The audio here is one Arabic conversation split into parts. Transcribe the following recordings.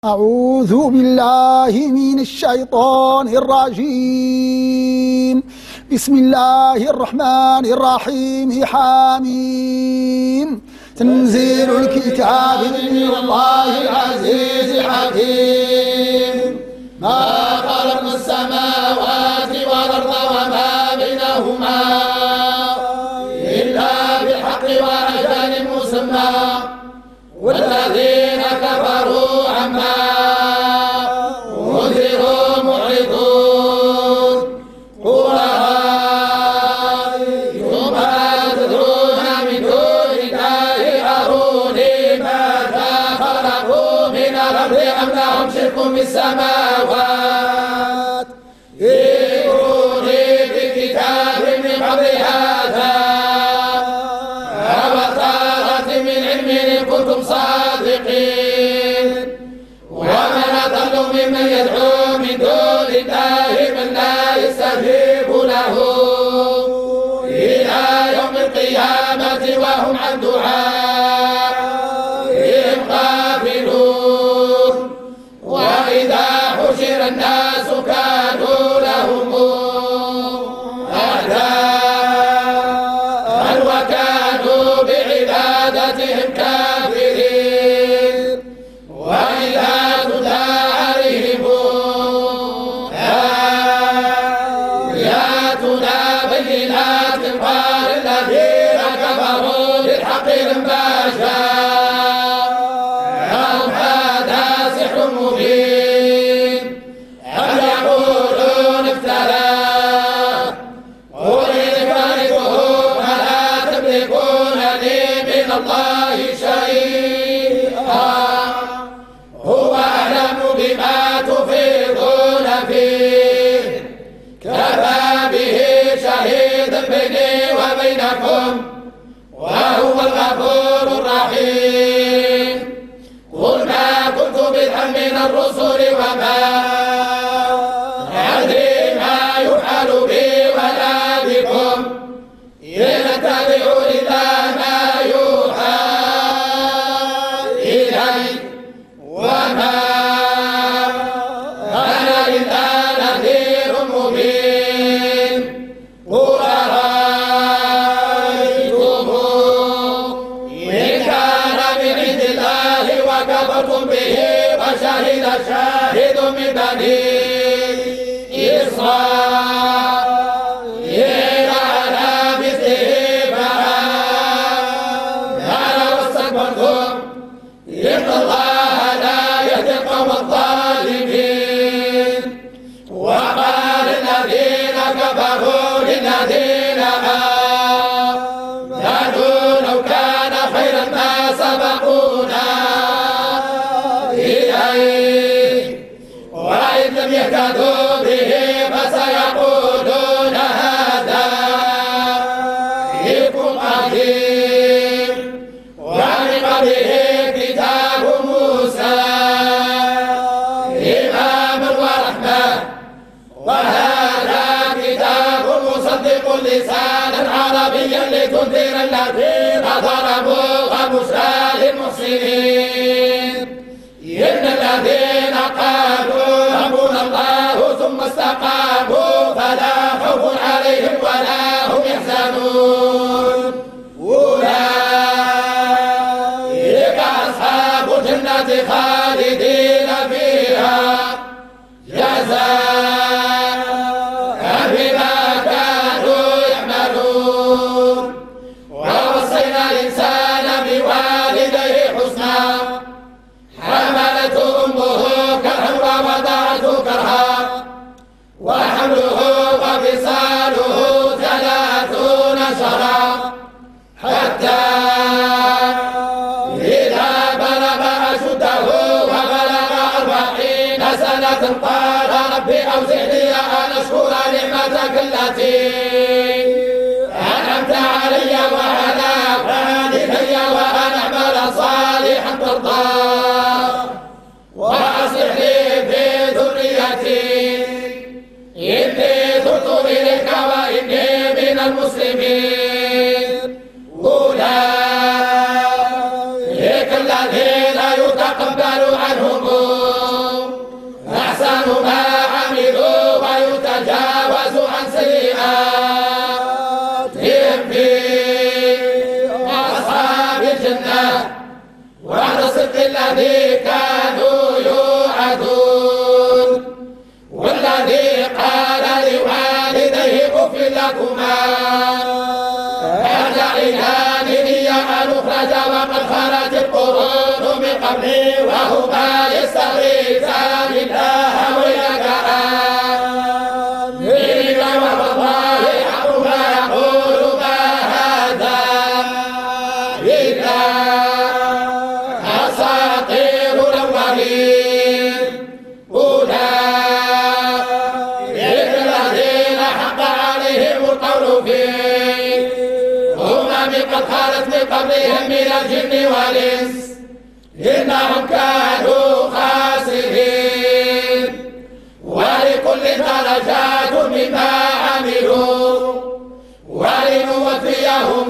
أعوذ بالله من الشيطان الرجيم. بسم الله الرحمن الرحيم. حميم. تنزيل الكتاب من الله العزيز الحكيم. ما خلقنا السماوات والأرض وما بينهما إلا بالحق وأجل مسمى، والذين كفروا عما أنذروا معرضون. قل أرأيتم ما تدعون من دون الله أروني ماذا خلقوا من الأرض أم لهم شرك في السماوات، ائتوني بكتاب من قبل هذا أو أثارة من علم إن كنتم صادقين. ومن أضل ممن يدعو من دون الله من لا يستجيب له إلى يوم القيامة وهم عن دعائهم غافلون. وإذا حشر الناس كانوا لهم أعداء وكانوا بعبادتهم كافرين. وإذا تتلى عليهم آياتنا بينات قال الذين كفروا للحق لما جاءهم هذا سحر مبين أم يقولون افتراه قل إن كرهته فلا تملكون لي من الله شيئا هو أعلم بما تفيضون فيه كفى به شهيدا بيني وبينكم وهو الغفور الرحيم. قل ما كنت بدعا من الرسل وما أدري ما يفعل بي ولا بكم إن أتبع إلا ما يوحى إلي وما أنا إلا نذير مبين. قل أرأيتم إن كان من عند الله وكفرتم به وشهد شاهد من بني إسرائيل على مثله فآمن واستكبرتم إن الله لا يهدي القوم الظالمين. وقال الذين كفروا للذين آمنوا لو كان خيرا ما سبقونا إليه وإن لم يهتدوا به فسيقولون هذا إفك قديم ومن قبله كتاب موسى إماما ورحمة وهذا كتاب مصدق لسانا عربيا لتنذر الذين ظلموا وبشرى للمحسنين. إن الذين قالوا ربنا الله ثم استقاموا فلا خوف عليهم ولا هم يحزنون. أولئك أصحاب الجنة خالدين فيها جزاء بما كانوا يعملون. ووصينا الإنسان بوالديه حسنا حملته أمه كرها ووضعته كرها وحمله وفصاله 30 شهرا حتى إذا بلغ أشده وبلغ 40 سنة قال رب أوزعني أن أشكر نعمتك التي أنعمت علي وعلى والدي وأن أعمل صالحا ترضاه وأصلح لي في ذريتي إني تبت إليك وإني من المسلمين. أولئك الذين يتقبل عنهم الذي كانوا يوعدون والذي قال لوالديه أف لكما أتعدانني أن أخرج وقد خلت القرون من قبلي وهما يستغيثان الله ويلك آمين والله حق ما يقول ما هذا إلا أساطير الأولين أولئك الذين حق عليهم القول في أمم قد خلت من قبلهم من الجن والإنس إنهم كانوا خاسرين ولكل درجات مما عملوا ولنوفيهم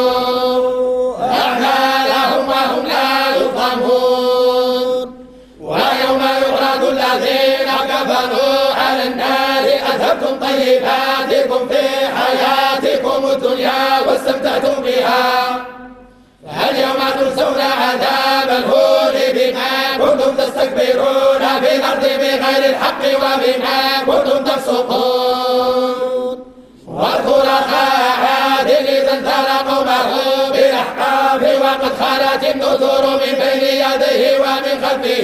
أعمالهم وهم لا يظلمون ويوم يعرض الذين كفروا على النار أذهبتم طيباتكم في حياتكم الدنيا واستمتعتم بها فاليوم تجزون عذاب الهون بما كنتم تستكبرون في الأرض بغير الحق وبما كنتم تفسقون واذكر أخا عاد إذا انذر قومه بالأحقاف وقد خلت النذر من بين يديه ومن خلفه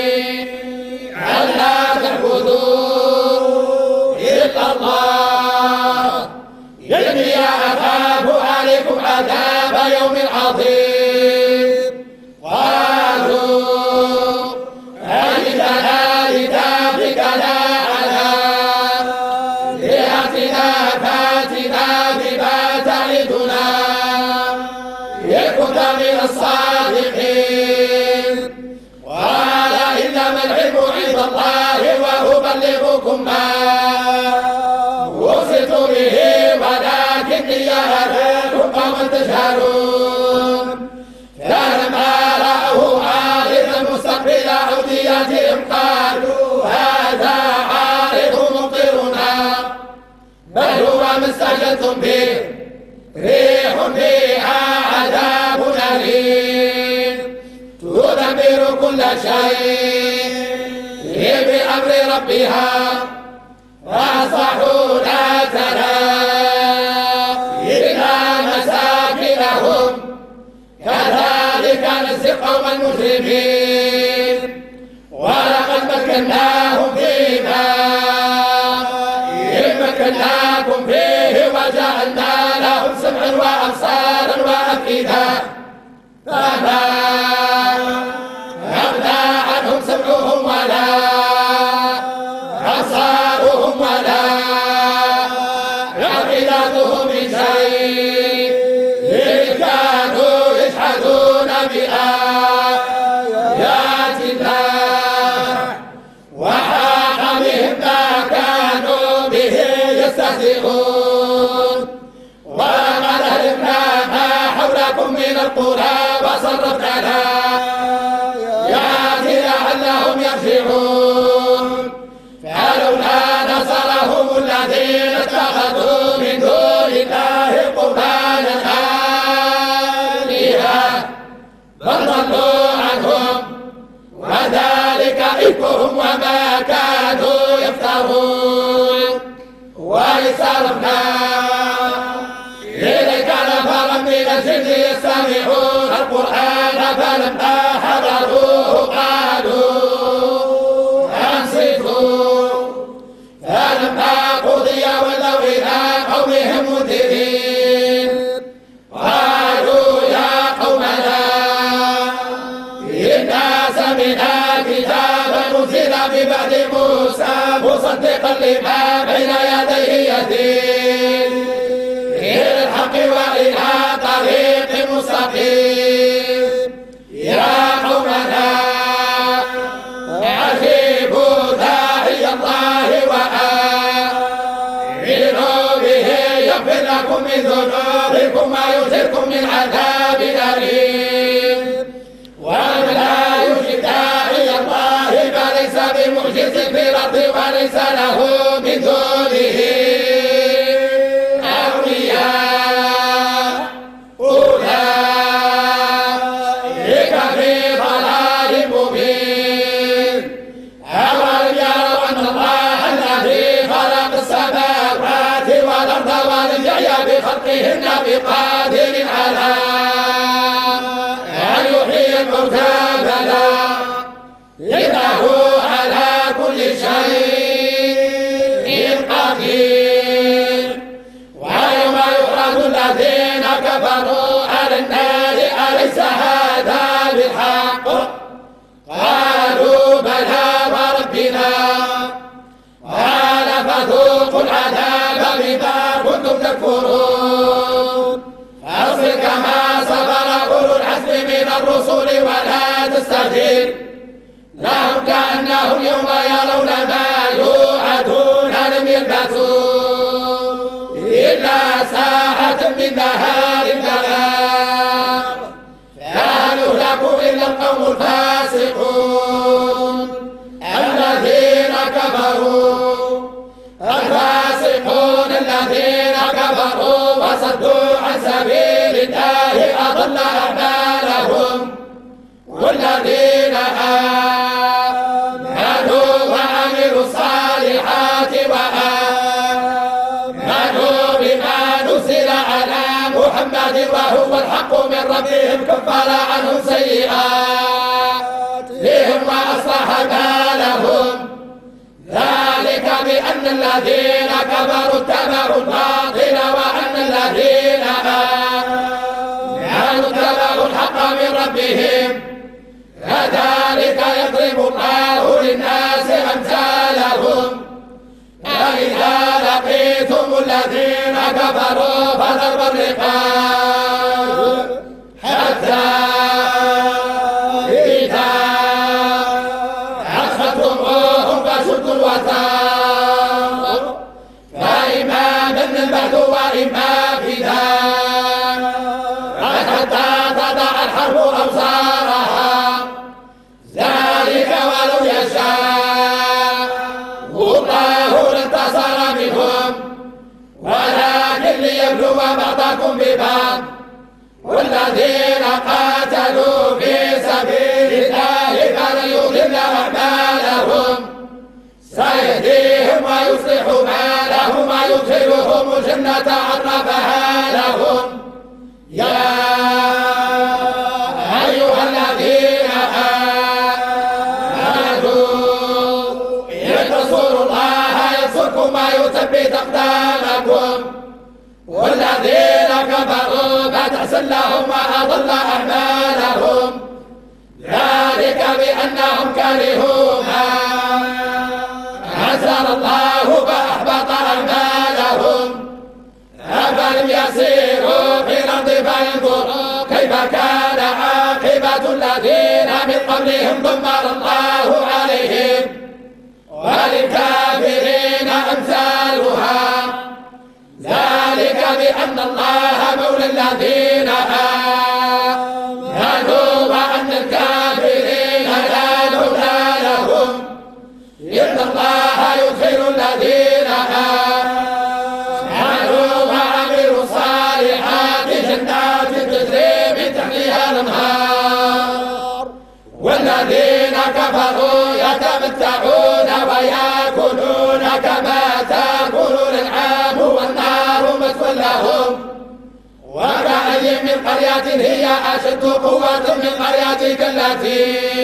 ألا تعبدوا إلا الله إني أخاف عليكم عذاب يوم عظيم قالوا أجدنا لذاتك لا عذاب لأتنا فاتنا بما تعدنا إن كنت من الصادقين قال إنما العلم عند الله وأبلغكم ما وصلت به ولكني أراكم قوما تجهلون فلما رأوه عارضا مستقبل أوديتهم قالوا هذا عارض ممطرنا بل هو ما استعجلتم به ريح فيها عذاب أليم تدمر كل شيء بأمر ربها فأصبحوا لا ترى إلا مساكنهم كذلك نجزي القوم المجرمين ولقد مكناهم فيما إن مكناكم فيه وجعلنا لهم سمعا وأبصارا وأفئدة فما أغنى عنهم سمعهم ولا أبصارهم ولا أفئدتهم من شيء إذ كانوا يجحدون بآيات الله وحاق بهم ما كانوا به يستهزئون ولقد أهلكنا ما حولكم من القرى وصرفنا الآيات لعلهم يرجعون فلولا نصرهم الذين اتخذوا من دون الله قربانا آلهة بل ضلوا عنهم وذلك إفكهم وما كانوا يفترون وإذ صرفنا إليك نفرا من الجن يستمعون القرآن فلما حضروه قالوا أنصتوا فلما قضي ولوا إلى قومهم منذرين قالوا يا قومنا إنا سمعنا كتابا أنزل ببعد موسى مصدقا لما بين يديه يهدي إلى الحق وإلى طريق مستقيم يا قومنا أجيبوا داعي الله وآمنوا به يغفر لكم من ذنوبكم ويجركم من عذاب أليم ومن لا يجب داعي الله فليس بمعجز في الأرض وليس له من دونه أولئك في ضلال إنه على كل شيء قدير. ويوم يعرض الذين كفروا على النار أليس هذا بالحق قالوا بلى وربنا قال فذوقوا العذاب بما كنتم تكفرون. فاصبر كما صبر أولو العزم من الرسل ولا تستعجل لهم كأنهم يوم يرون ما يوعدون لم يلبثوا إلا ساعة من نهار البلاغ فهل يهلك إلا القوم الفاسقون الذين كفروا وصدوا عن سبيل الله أضل أعمالهم. والذين آمنوا وعملوا الصالحات وآمنوا بما نزل على محمد وهو الحق من ربهم كفر عنهم سيئاتهم وأصلح بالهم. ذلك بأن الذين كفروا اتبعوا الباطل وأن الذين آمنوا اتبعوا الحق من ربهم. كذلك يضرب الله للناس أمثالهم. فإذا لقيتم الذين كفروا فضرب الرقاب حتى إذا أخذتموهم فشدوا الوثاق فإما منا بعد وإما فداء حتى تضع الحرب أوزارها. ذلك ولو يشاء الله لانتصر منهم ولكن ليبلو بعضكم ببعض. والذين قاتلوا في سبيل الله فليضل أعمالهم سيهديهم ويصلح بالهم ويدخلهم الجنة عرفها لهم. يا أيها الذين آمنوا إن تنصروا الله ينصركم ويثبت أقدامكم. والذين كفروا فتحسن لهم وأضل أعمالهم. ذلك بأنهم كرهوا ما أنزل الله فأحبط أعمالهم. أفلم يسيروا في الأرض فينظروا كيف كان عاقبة الذين من قبلهم دمر الله عليهم وللكافرين أمثالها. ذلك بأن الله مولى الذين آمنوا وأن الكافرين لا مولى لهم. إن الله يدخل الذين آمنوا وعملوا الصالحات جنات تجري من تحتها الأنهار. والذين كفروا يتمتعون ويأكلون كما تأكل الأنعام والنار مثوى لهم. وكأي من قرية هي أشد قوة من قريتك التي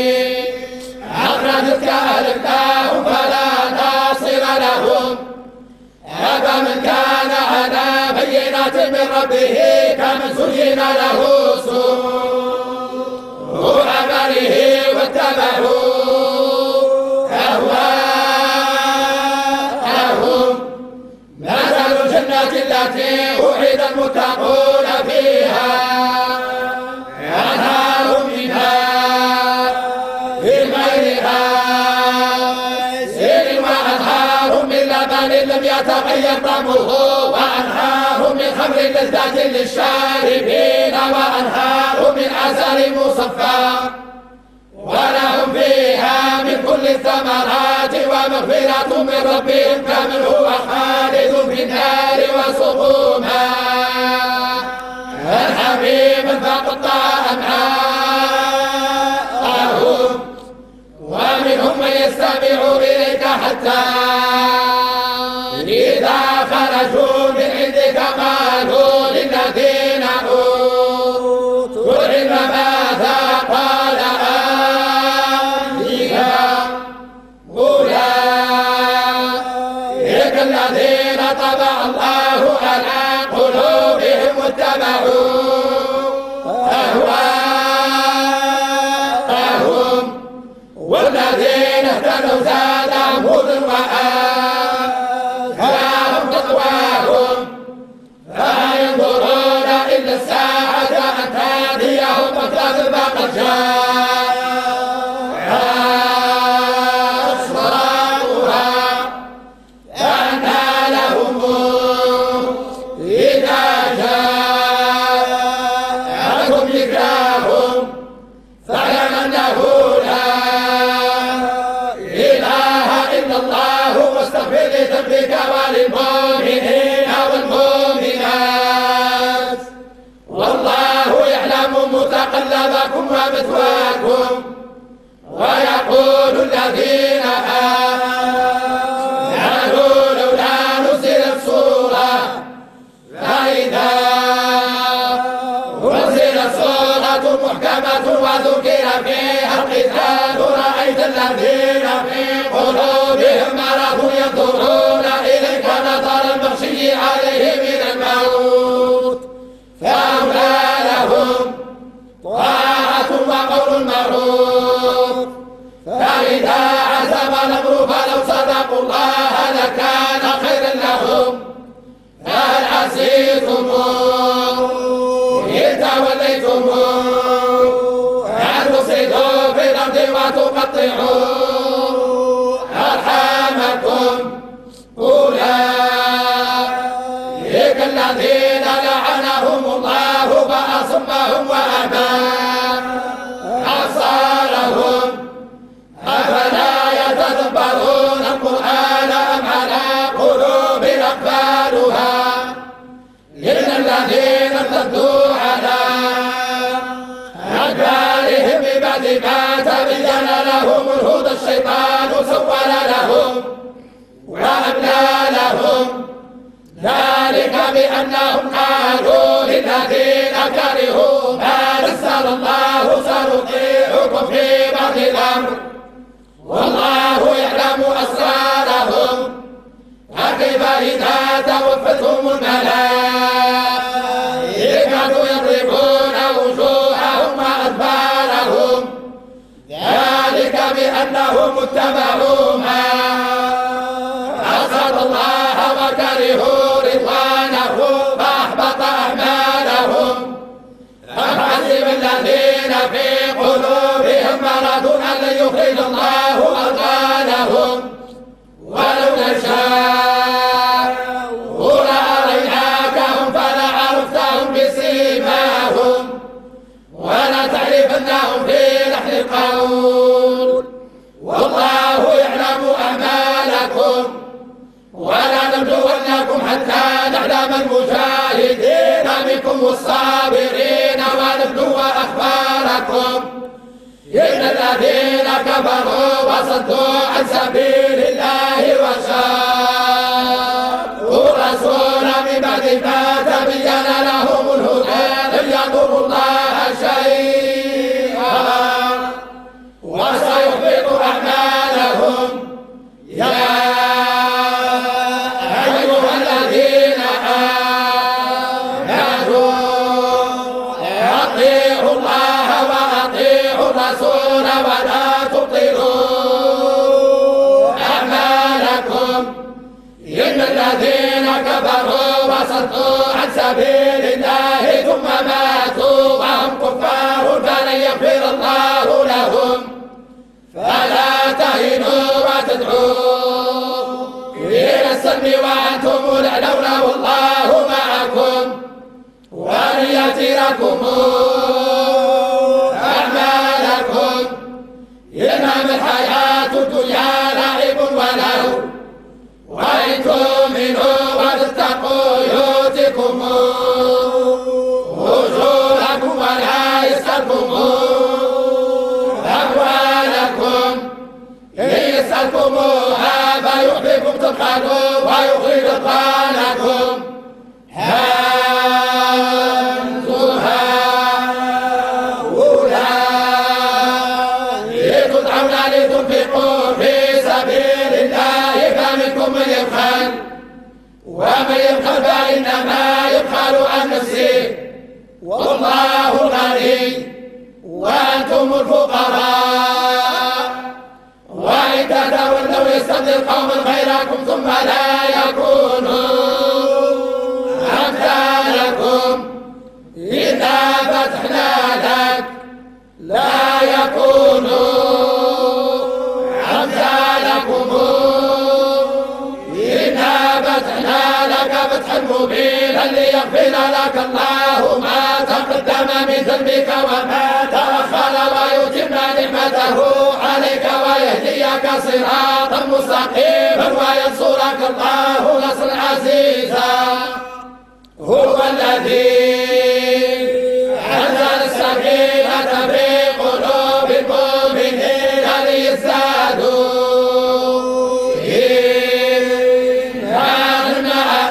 أخرجتك أهلكناهم فلا ناصر لهم. أفمن كان على بينة من ربه كمن زين له سوء عمله واتبعوا أهواءهم. مثل الجنة التي وعد المتقون فيها أنهار من ماء غير آسن وأنهار من لبن لم يتغير طعمه وأنهار من خمر لذة للشاربين وأنهار من عسل مصفى ولهم فيها من كل الثمرات ومغفرة من ربهم كمن هو خالد في النار وسقوا ماء حميما فقطع أمعاءهم. ومنهم من يستمع إليك حتى إذا خرجوا من عندك قالوا للذين أوتوا العلم ماذا قال آنفا على قلوبهم واتبعوا أهواءهم والذين اهتدوا زادهم هدى وآتاهم تقواهم لا ينظرون إلا الساعة أن تأتيهم بغتة فقد جاء أشراطها فأنى لهم إذا جاءهم ذكراهم فاعلم أنه لا إله إلا الله واستغفر لذنبك وللمؤمنين والمؤمنات والله يعلم متقلبكم ومثواكم ويقول الذين آمنوا لولا نزلت سورة فإذا أنزلت سورة محكمة وذكر فيها القتال رأيت الذين في قلوبهم مرض ينظرون إليك نظر المغشي عليه من الموت فأولى لهم طاعة وقول معروف فإذا عزم الأمر فلو صدقوا الله لكان خيرا لهم فهل عسيتم إن توليتم أن تفسدوا في الأرض وتقطعوا أرحامكم أولئك الذين لعنهم الله فأصمهم وأبى أبصارهم أفلا يتدبرون القرآن أم على قلوب أقفالها إن الذين ارتدوا على أدبارهم من بعد ما تبين لهم الهدى الشيطان سول لهم وأملى لهم ذلك بأنهم قالوا للذين كرهوا ما نزل الله سنطيعكم في بعض الأمر والله يعلم أسرارهم فكيف إذا توفتهم الملائكة يضربون وجوههم وأدبارهم ذلك بأنهم اتبعوا ما أسخط الله وكرهوا رضوانه فأحبط أعمالهم أم حسب الذين في قلوبهم مرض أن يخرج الله أضغانهم ولو نشاء لأريناكهم فلعرفتهم بسيماهم ولتعرفنهم في لحن القول والله يعلم أعمالكم ولنبلونكم حتى نعلم المجاهدين منكم والصابرين ونبلو أخباركم إن الذين كفروا وصدوا عن سبيل الله وشاقوا الرسول من بعد ما تبين لهم الهدى لن يضروا الله شيئا وسيحبط أعمالهم يا أيها الذين آمنوا أطيعوا الله وأطيعوا الرسول ولا تبطلوا أعمالكم إن الذين كفروا وصدوا عن سبيل الله ثم ماتوا وهم كفار فلن يغفر الله لهم فلا تهنوا وتدعوا إلى السلم وأنتم الأعلون والله معكم وليتركم أعمالكم إنما الحياة الدنيا لعب ولهو وإن تؤمنوا وتتقوا يؤتكم أجوركم ولا يسألكم أموالكم إن يسألكموها فيحببكم تبخلوا ويخرج أضغانكم أنتم هؤلاء تدعون لتنفقوا في سبيل الله فمنكم من يبخل ومن يبخل فإنما والله غني وأنتم الفقراء وإن تتولوا يستبدل قوما غيركم ثم لا يكونوا أمثالكم إذا فتحنا لك لا يكونوا أمثالكم إنا فتحنا لك فتحا مبينا ليغفر لك الله ما تقدم من ذنبك وما تأخر ويتم نعمته عليك ويهديك صراطا مستقيما وينصرك الله نصرا عزيزا. هو الذي أنزل السكينة في قلوب المؤمنين ليزدادوا إيمانا مع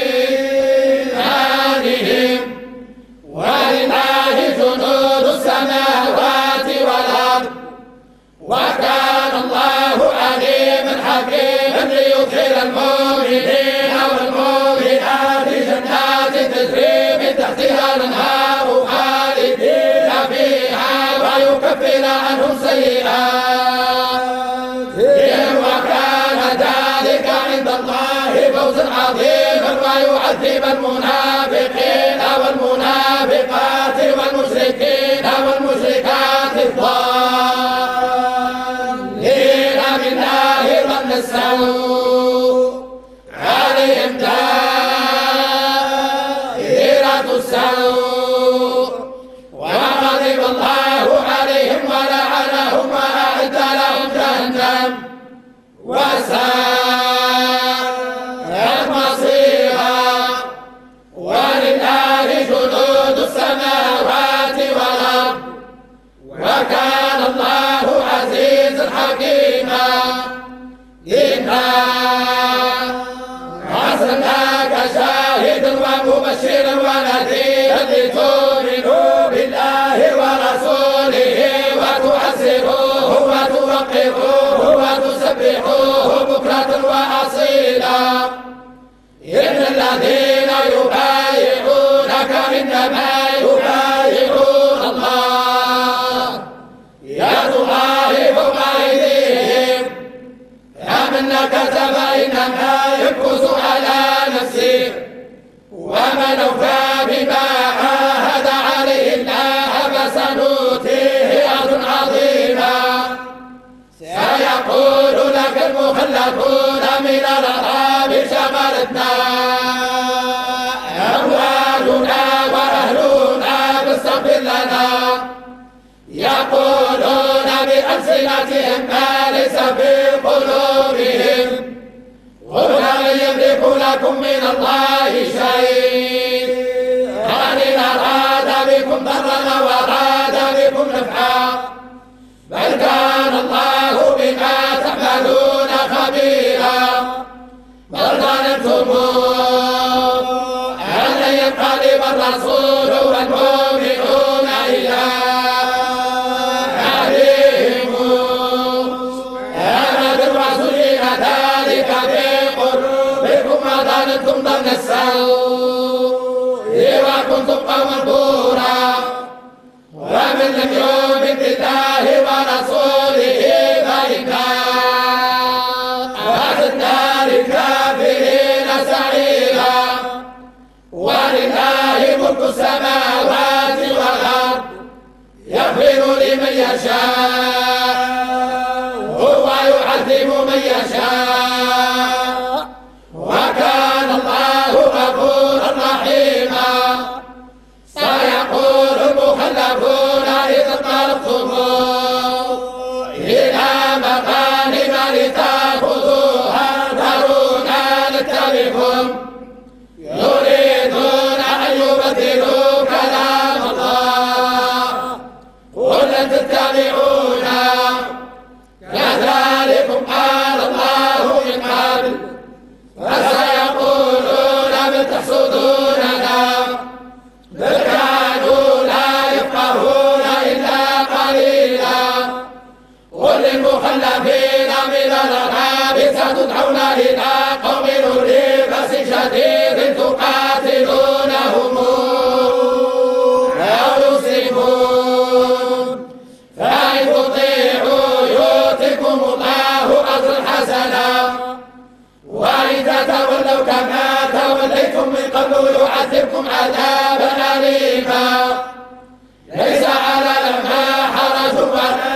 إيمانهم ولله جنود السماوات والأرض وكان الله عليما حكيما ليدخل المؤمنين والمؤمنات جنات تجري من تحتها الأنهار خالدين فيها ويكفر عنهم سيئاتهم وكان ذلك عند الله فوزا عظيما ويعذب المنافقين والمنافقات والمشركين والمشركات الضالين بالله ظن السوء عليهم دائرة السوء وغضب الله عليهم ولعنهم وأعد لهم جهنم وساءت مصيرا. ولله جنود السماوات والأرض وكان الله عزيزا حكيما. إنا أرسلناك شاهدا ومبشرا ونذيرا لتؤمنوا بالله ورسوله وتعزروه وتوقروه وتسبحوه بكرة وأصيلا. إن الذين يبايعونك إنما يبايعون الله يد الله فوق أيديهم فمن نكث فإنما ينكث على نفسه ومن أوفى بما عاهد عليه الله فسنؤتيه أجرا عظيما. سيقول لك المخلفون من الأعراب شغلتنا أموالنا وأهلنا فاستغفر لنا يقولون بألسنتهم ما ليس في قلوبهم قل هل يملك لكم من الله شيء إن أراد بكم ضرا وأراد بكم نفعا بل كان الله بما تعملون خبيرا. بل ظننتم أن لن ينقلب الرسول والمؤمنون إلى أهليهم أما بالرسول ذلك في قلوبكم وظننتم ظن السوء وكنتم قوما بورا. ومن لم يؤمن بالله ورسوله فإنا أعتدنا للكافرين سعيرا. ولله ملك السماوات والأرض يغفر لمن يشاء ويعذب من يشاء وكان الله غفورا رحيما. سيقول المخلفون إذا انطلقتم إلى مغانم لتأخذوها ذرونا نتبعكم يريدون أن يبدلوا كلام الله قل لن تتبعونا كذلكم قال الله من قبل فسيقولون بل تحسدوننا بل كانوا لا يفقهون إلا قليلا. قل للمخلفين من الأعراب ستدعون إلى قوم أولي بأس شديد تقاتلونهم وإذا تولوا كما توليتم من قبل يعذبكم عذابا أليما ليس على ما حرج ولا